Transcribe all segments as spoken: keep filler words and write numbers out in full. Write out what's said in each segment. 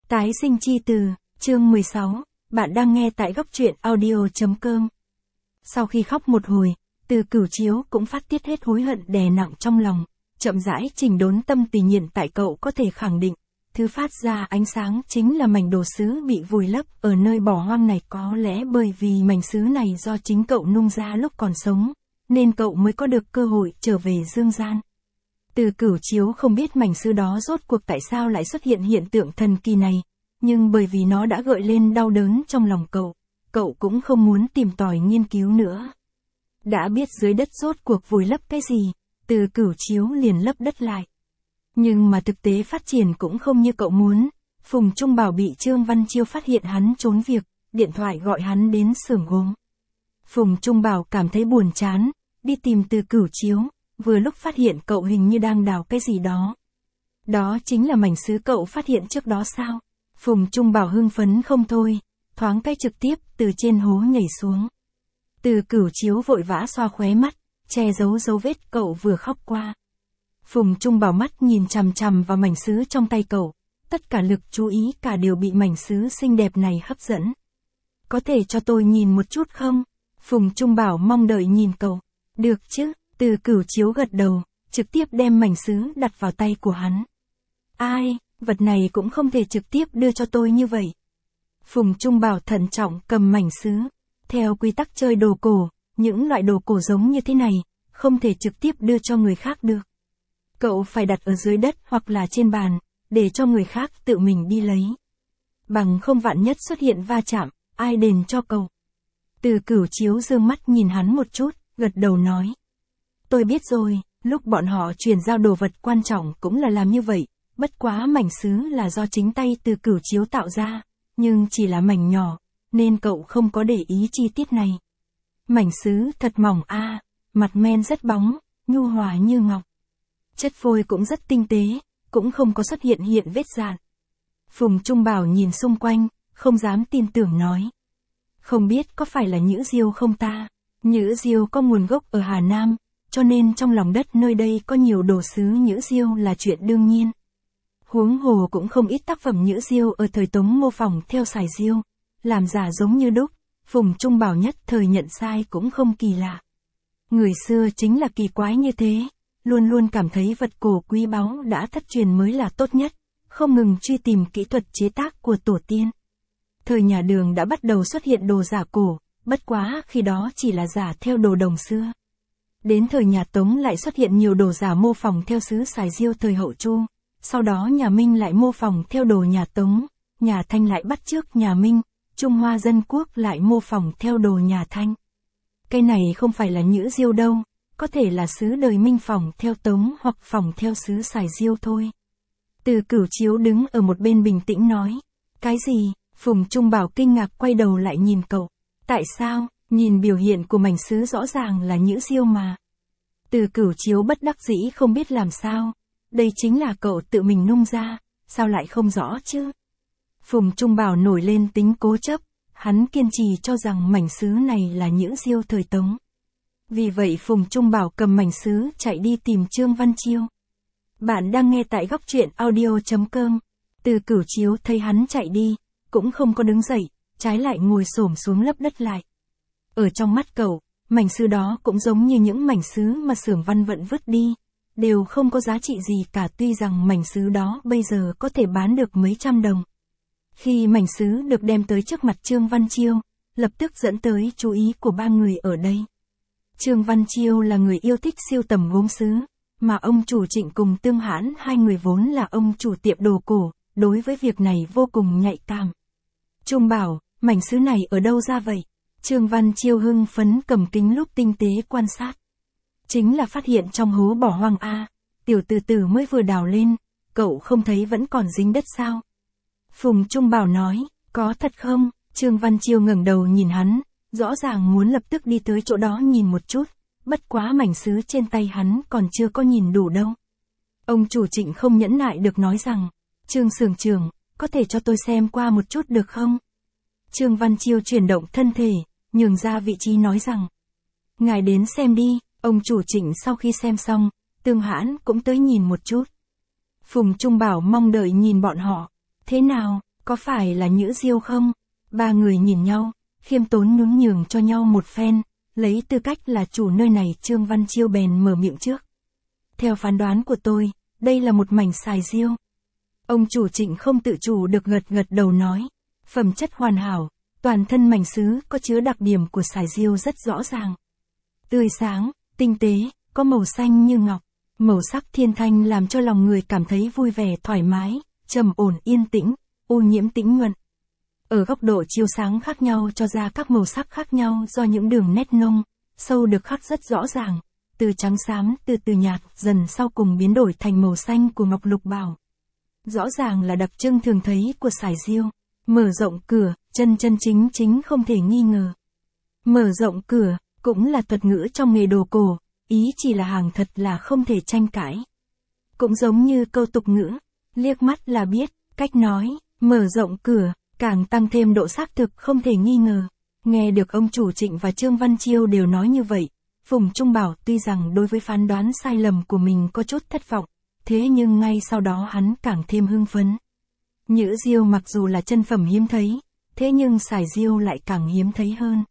Tái sinh chi từ, chương mười sáu, bạn đang nghe tại góc truyện audio.com. Sau khi khóc một hồi, Từ Cửu Chiếu cũng phát tiết hết hối hận đè nặng trong lòng, chậm rãi chỉnh đốn tâm tùy hiện tại cậu có thể khẳng định, thứ phát ra ánh sáng chính là mảnh đồ sứ bị vùi lấp ở nơi bỏ hoang này, có lẽ bởi vì mảnh sứ này do chính cậu nung ra lúc còn sống, nên cậu mới có được cơ hội trở về dương gian. Từ Cửu Chiếu không biết mảnh sứ đó rốt cuộc tại sao lại xuất hiện hiện tượng thần kỳ này, nhưng bởi vì nó đã gợi lên đau đớn trong lòng cậu, cậu cũng không muốn tìm tòi nghiên cứu nữa. Đã biết dưới đất rốt cuộc vùi lấp cái gì, Từ Cửu Chiếu liền lấp đất lại. Nhưng mà thực tế phát triển cũng không như cậu muốn, Phùng Trung Bảo bị Trương Văn Chiêu phát hiện hắn trốn việc, điện thoại gọi hắn đến xưởng gốm. Phùng Trung Bảo cảm thấy buồn chán, đi tìm Từ Cửu Chiếu, vừa lúc phát hiện cậu hình như đang đào cái gì đó. Đó chính là mảnh sứ cậu phát hiện trước đó sao? Phùng Trung Bảo hưng phấn không thôi, thoáng cái trực tiếp từ trên hố nhảy xuống. Từ Cửu Chiếu vội vã xoa khóe mắt, che giấu dấu vết cậu vừa khóc qua. Phùng Trung Bảo mắt nhìn chằm chằm vào mảnh sứ trong tay cậu, tất cả lực chú ý cả đều bị mảnh sứ xinh đẹp này hấp dẫn. Có thể cho tôi nhìn một chút không? Phùng Trung Bảo mong đợi nhìn cậu. Được chứ? Từ Cửu Chiếu gật đầu, trực tiếp đem mảnh sứ đặt vào tay của hắn. Ai, vật này cũng không thể trực tiếp đưa cho tôi như vậy. Phùng Trung Bảo thận trọng cầm mảnh sứ. Theo quy tắc chơi đồ cổ, những loại đồ cổ giống như thế này, không thể trực tiếp đưa cho người khác được. Cậu phải đặt ở dưới đất hoặc là trên bàn, để cho người khác tự mình đi lấy. Bằng không vạn nhất xuất hiện va chạm, ai đền cho cậu. Từ Cửu Chiếu dương mắt nhìn hắn một chút, gật đầu nói. Tôi biết rồi, lúc bọn họ chuyển giao đồ vật quan trọng cũng là làm như vậy, bất quá mảnh sứ là do chính tay Từ Cửu Chiếu tạo ra, nhưng chỉ là mảnh nhỏ, nên cậu không có để ý chi tiết này. Mảnh sứ thật mỏng a, à, mặt men rất bóng, nhu hòa như ngọc. Chất phôi cũng rất tinh tế, cũng không có xuất hiện hiện vết dạn. Phùng Trung Bảo nhìn xung quanh, không dám tin tưởng nói. Không biết có phải là Nhữ Diêu không ta? Nhữ Diêu có nguồn gốc ở Hà Nam, cho nên trong lòng đất nơi đây có nhiều đồ sứ Nhữ Diêu là chuyện đương nhiên. Huống hồ cũng không ít tác phẩm Nhữ Diêu ở thời Tống mô phỏng theo Sài Diêu, làm giả giống như đúc, Phùng Trung Bảo nhất thời nhận sai cũng không kỳ lạ. Người xưa chính là kỳ quái như thế, luôn luôn cảm thấy vật cổ quý báu đã thất truyền mới là tốt nhất, không ngừng truy tìm kỹ thuật chế tác của tổ tiên. Thời nhà Đường đã bắt đầu xuất hiện đồ giả cổ, bất quá khi đó chỉ là giả theo đồ đồng xưa. Đến thời nhà Tống lại xuất hiện nhiều đồ giả mô phỏng theo sứ Sài Diêu thời Hậu Chu, sau đó nhà Minh lại mô phỏng theo đồ nhà Tống, nhà Thanh lại bắt chước nhà Minh, Trung Hoa Dân Quốc lại mô phỏng theo đồ nhà Thanh. Cái này không phải là Nhữ Diêu đâu, có thể là sứ đời Minh phỏng theo Tống hoặc phỏng theo sứ Sài Diêu thôi. Từ Cửu Chiếu đứng ở một bên bình tĩnh nói. Cái gì? Phùng Trung Bảo kinh ngạc quay đầu lại nhìn cậu. Tại sao? Nhìn biểu hiện của mảnh sứ rõ ràng là Nhữ Diêu mà. Từ Cửu Chiếu bất đắc dĩ không biết làm sao. Đây chính là cậu tự mình nung ra, sao lại không rõ chứ? Phùng Trung Bảo nổi lên tính cố chấp, hắn kiên trì cho rằng mảnh sứ này là Nhữ Diêu thời Tống. Vì vậy Phùng Trung Bảo cầm mảnh sứ chạy đi tìm Trương Văn Chiêu. Bạn đang nghe tại góc truyện audio.com. Từ Cửu Chiếu thấy hắn chạy đi, cũng không có đứng dậy, trái lại ngồi xổm xuống lấp đất lại. Ở trong mắt cậu, mảnh sứ đó cũng giống như những mảnh sứ mà xưởng Văn Vận vứt đi, đều không có giá trị gì cả, tuy rằng mảnh sứ đó bây giờ có thể bán được mấy trăm đồng. Khi mảnh sứ được đem tới trước mặt Trương Văn Chiêu, lập tức dẫn tới chú ý của ba người ở đây. Trương Văn Chiêu là người yêu thích sưu tầm gốm sứ, mà ông chủ Trịnh cùng Tương Hãn hai người vốn là ông chủ tiệm đồ cổ, đối với việc này vô cùng nhạy cảm. Trung Bảo, mảnh sứ này ở đâu ra vậy? Trương Văn Chiêu hưng phấn cầm kính lúp tinh tế quan sát. Chính là phát hiện trong hố bỏ hoang a, tiểu từ từ mới vừa đào lên, cậu không thấy vẫn còn dính đất sao? Phùng Trung Bảo nói, có thật không? Trương Văn Chiêu ngẩng đầu nhìn hắn, rõ ràng muốn lập tức đi tới chỗ đó nhìn một chút, bất quá mảnh sứ trên tay hắn còn chưa có nhìn đủ đâu. Ông chủ Trịnh không nhẫn nại được nói rằng, Trương xưởng trưởng, có thể cho tôi xem qua một chút được không? Trương Văn Chiêu chuyển động thân thể, nhường ra vị trí nói rằng, ngài đến xem đi. Ông chủ Trịnh sau khi xem xong, Tương Hãn cũng tới nhìn một chút. Phùng Trung Bảo mong đợi nhìn bọn họ. Thế nào, có phải là Nhữ Diêu không? Ba người nhìn nhau, khiêm tốn nhún nhường cho nhau một phen, lấy tư cách là chủ nơi này Trương Văn Chiêu bèn mở miệng trước. Theo phán đoán của tôi, đây là một mảnh sài diêu. Ông chủ Trịnh không tự chủ được gật gật đầu nói, phẩm chất hoàn hảo, toàn thân mảnh sứ có chứa đặc điểm của sài diêu rất rõ ràng. Tươi sáng, tinh tế, có màu xanh như ngọc, màu sắc thiên thanh làm cho lòng người cảm thấy vui vẻ thoải mái, trầm ổn yên tĩnh, ô nhiễm tĩnh nhuận. Ở góc độ chiếu sáng khác nhau cho ra các màu sắc khác nhau do những đường nét nông, sâu được khắc rất rõ ràng, từ trắng xám từ từ nhạt dần sau cùng biến đổi thành màu xanh của ngọc lục bảo. Rõ ràng là đặc trưng thường thấy của sài diêu. Mở rộng cửa, chân chân chính chính không thể nghi ngờ. Mở rộng cửa, cũng là thuật ngữ trong nghề đồ cổ, ý chỉ là hàng thật là không thể tranh cãi. Cũng giống như câu tục ngữ, liếc mắt là biết, cách nói, mở rộng cửa, càng tăng thêm độ xác thực không thể nghi ngờ. Nghe được ông chủ Trịnh và Trương Văn Chiêu đều nói như vậy, Phùng Trung Bảo tuy rằng đối với phán đoán sai lầm của mình có chút thất vọng, thế nhưng ngay sau đó hắn càng thêm hưng phấn. Nhữ Diêu mặc dù là chân phẩm hiếm thấy, thế nhưng sài diêu lại càng hiếm thấy hơn.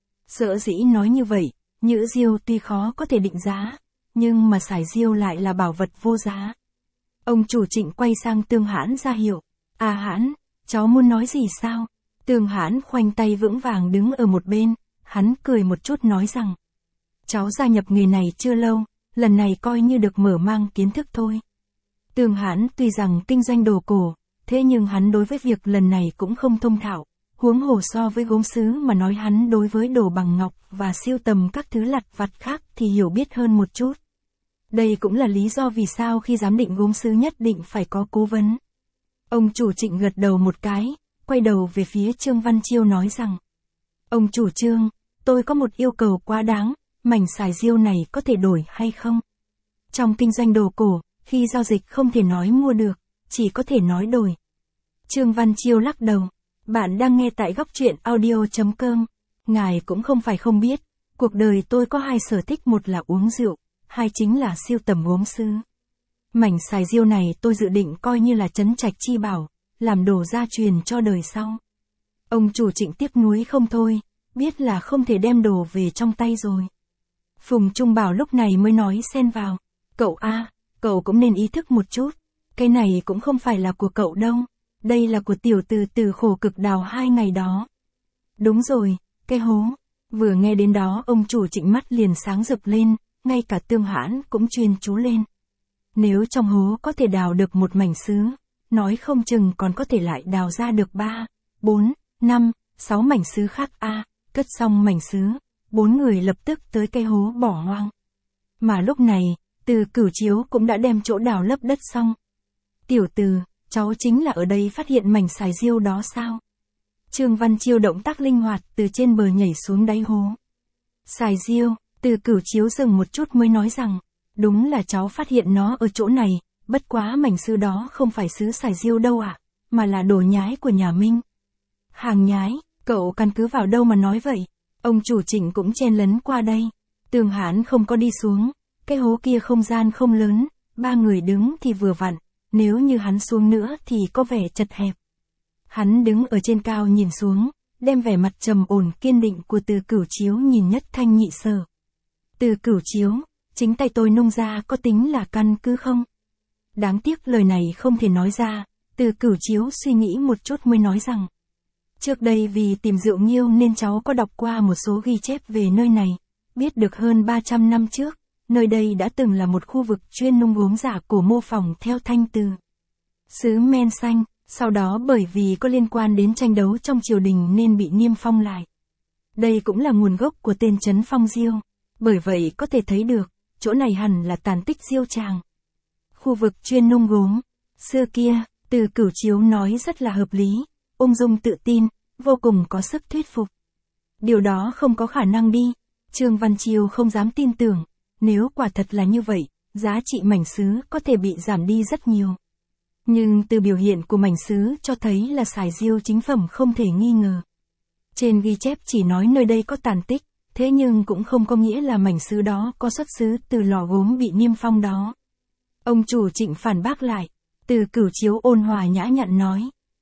Sở dĩ nói như vậy, Nhữ Diêu tuy khó có thể định giá, nhưng mà sài diêu lại là bảo vật vô giá. Ông chủ Trịnh quay sang Tương Hãn ra hiệu, à Hãn, cháu muốn nói gì sao? Tương Hãn khoanh tay vững vàng đứng ở một bên, hắn cười một chút nói rằng, cháu gia nhập nghề này chưa lâu, lần này coi như được mở mang kiến thức thôi. Tương Hãn tuy rằng kinh doanh đồ cổ, thế nhưng hắn đối với việc lần này cũng không thông thạo, huống hồ so với gốm sứ mà nói hắn đối với đồ bằng ngọc và siêu tầm các thứ lặt vặt khác thì hiểu biết hơn một chút. Đây cũng là lý do vì sao khi giám định gốm sứ nhất định phải có cố vấn. Ông chủ Trịnh gật đầu một cái, quay đầu về phía Trương Văn Chiêu nói rằng, ông chủ Trương, tôi có một yêu cầu quá đáng, mảnh sài diêu này có thể đổi hay không? Trong kinh doanh đồ cổ, khi giao dịch không thể nói mua được, chỉ có thể nói đổi. Trương Văn Chiêu lắc đầu, bạn đang nghe tại góc truyện audio chấm com. Ngài cũng không phải không biết, cuộc đời tôi có hai sở thích, một là uống rượu, hai chính là siêu tầm gốm sứ. Mảnh sài diêu này tôi dự định coi như là trấn trạch chi bảo, làm đồ gia truyền cho đời sau. Ông chủ Trịnh tiếc nuối không thôi, biết là không thể đem đồ về trong tay rồi. Phùng Trung Bảo lúc này mới nói xen vào, cậu a, cậu cũng nên ý thức một chút, cái này cũng không phải là của cậu đâu, đây là của tiểu từ từ khổ cực đào hai ngày đó. Đúng rồi, cái hố. Vừa nghe đến đó ông chủ Trịnh mắt liền sáng rực lên, ngay cả Tương Hãn cũng chuyên chú lên. Nếu trong hố có thể đào được một mảnh sứ, nói không chừng còn có thể lại đào ra được ba, bốn, năm, sáu mảnh sứ khác a. Cất xong mảnh sứ, bốn người lập tức tới cây hố bỏ hoang. Mà lúc này, Từ Cửu Chiếu cũng đã đem chỗ đào lấp đất xong. Tiểu Từ, cháu chính là ở đây phát hiện mảnh sài diêu đó sao? Trương Văn Chiêu động tác linh hoạt từ trên bờ nhảy xuống đáy hố. Sài diêu, Từ Cửu Chiếu dừng một chút mới nói rằng, đúng là cháu phát hiện nó ở chỗ này, bất quá mảnh sứ đó không phải sứ sài diêu đâu ạ, à, mà là đồ nhái của nhà Minh. Hàng nhái, cậu căn cứ vào đâu mà nói vậy? Ông chủ Trịnh cũng chen lấn qua đây. Tương Hãn không có đi xuống, cái hố kia không gian không lớn, ba người đứng thì vừa vặn, nếu như hắn xuống nữa thì có vẻ chật hẹp. Hắn đứng ở trên cao nhìn xuống, đem vẻ mặt trầm ổn kiên định của Từ Cửu Chiếu nhìn nhất thanh nhị sở. Từ Cửu Chiếu, chính tay tôi nung ra có tính là căn cứ không? Đáng tiếc lời này không thể nói ra, Từ Cửu Chiếu suy nghĩ một chút mới nói rằng, trước đây vì tìm rượu nghiêu nên cháu có đọc qua một số ghi chép về nơi này, biết được hơn ba trăm năm trước, nơi đây đã từng là một khu vực chuyên nung gốm giả cổ mô phỏng theo thanh từ xứ men xanh, sau đó bởi vì có liên quan đến tranh đấu trong triều đình nên bị niêm phong lại. Đây cũng là nguồn gốc của tên trấn Phong Diêu, bởi vậy có thể thấy được, chỗ này hẳn là tàn tích diêu tràng. Khu vực chuyên nung gốm, xưa kia, Từ Cửu Chiếu nói rất là hợp lý, ung dung tự tin, vô cùng có sức thuyết phục. Điều đó không có khả năng đi, Trương Văn Chiêu không dám tin tưởng, nếu quả thật là như vậy, giá trị mảnh sứ có thể bị giảm đi rất nhiều. Nhưng từ biểu hiện của mảnh sứ cho thấy là sài diêu chính phẩm không thể nghi ngờ. Trên ghi chép chỉ nói nơi đây có tàn tích, thế nhưng cũng không có nghĩa là mảnh sứ đó có xuất xứ từ lò gốm bị niêm phong đó. Ông chủ Trịnh phản bác lại, Từ Cửu Chiếu ôn hòa nhã nhặn nói,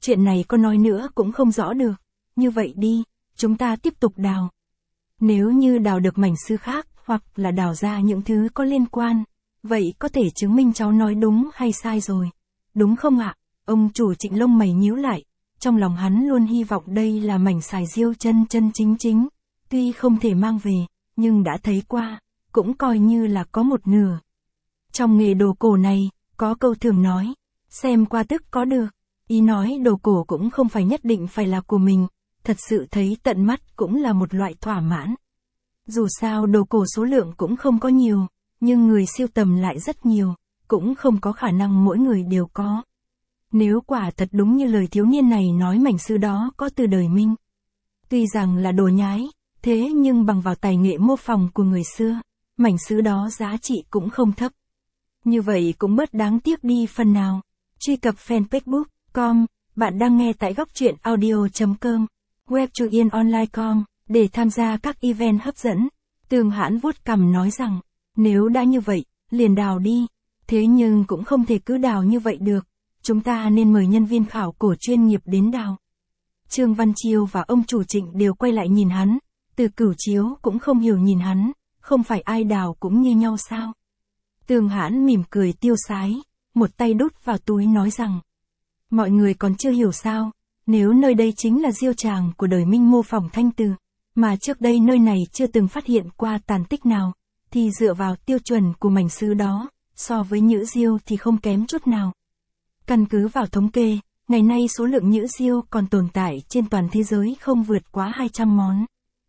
chuyện này có nói nữa cũng không rõ được. Như vậy đi, chúng ta tiếp tục đào. Nếu như đào được mảnh sứ khác, hoặc là đào ra những thứ có liên quan, vậy có thể chứng minh cháu nói đúng hay sai rồi. Đúng không ạ? Ông chủ Trịnh lông mày nhíu lại, trong lòng hắn luôn hy vọng đây là mảnh xài diêu chân chân chính chính. Tuy không thể mang về, nhưng đã thấy qua, cũng coi như là có một nửa. Trong nghề đồ cổ này, có câu thường nói, xem qua tức có được. Ý nói đồ cổ cũng không phải nhất định phải là của mình, thật sự thấy tận mắt cũng là một loại thỏa mãn. Dù sao đồ cổ số lượng cũng không có nhiều, nhưng người sưu tầm lại rất nhiều, cũng không có khả năng mỗi người đều có. Nếu quả thật đúng như lời thiếu niên này nói mảnh sứ đó có từ đời Minh. Tuy rằng là đồ nhái, thế nhưng bằng vào tài nghệ mô phỏng của người xưa, mảnh sứ đó giá trị cũng không thấp. Như vậy cũng bớt đáng tiếc đi phần nào. Truy cập fanpage book chấm com, bạn đang nghe tại góc truyện audio chấm com, web truyện online chấm com, để tham gia các event hấp dẫn. Tường Hãn vuốt cằm nói rằng, nếu đã như vậy, liền đào đi. Thế nhưng cũng không thể cứ đào như vậy được, chúng ta nên mời nhân viên khảo cổ chuyên nghiệp đến đào. Trương Văn Chiêu và ông chủ Trịnh đều quay lại nhìn hắn, Từ Cửu Chiếu cũng không hiểu nhìn hắn, không phải ai đào cũng như nhau sao. Tường Hãn mỉm cười tiêu sái, một tay đút vào túi nói rằng, mọi người còn chưa hiểu sao, nếu nơi đây chính là diêu tràng của đời Minh mô phỏng thanh từ, mà trước đây nơi này chưa từng phát hiện qua tàn tích nào, thì dựa vào tiêu chuẩn của mảnh sứ đó, so với nhữ diêu thì không kém chút nào. Căn cứ vào thống kê, ngày nay số lượng nhữ diêu còn tồn tại trên toàn thế giới không vượt quá hai trăm món.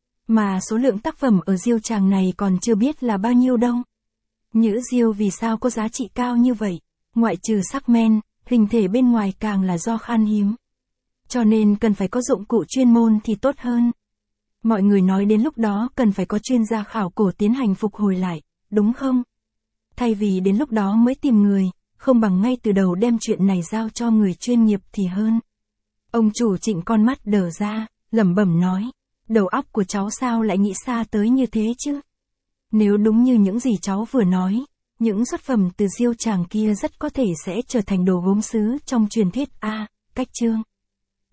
Mà số lượng tác phẩm ở diêu tràng này còn chưa biết là bao nhiêu đâu. Nhữ diêu vì sao có giá trị cao như vậy, ngoại trừ sắc men, hình thể bên ngoài càng là do khan hiếm. Cho nên cần phải có dụng cụ chuyên môn thì tốt hơn. Mọi người nói đến lúc đó cần phải có chuyên gia khảo cổ tiến hành phục hồi lại, đúng không? Thay vì đến lúc đó mới tìm người, không bằng ngay từ đầu đem chuyện này giao cho người chuyên nghiệp thì hơn. Ông chủ Trịnh con mắt đờ ra, lẩm bẩm nói, đầu óc của cháu sao lại nghĩ xa tới như thế chứ? Nếu đúng như những gì cháu vừa nói, những xuất phẩm từ diêu tràng kia rất có thể sẽ trở thành đồ gốm sứ trong truyền thuyết a, cách chương.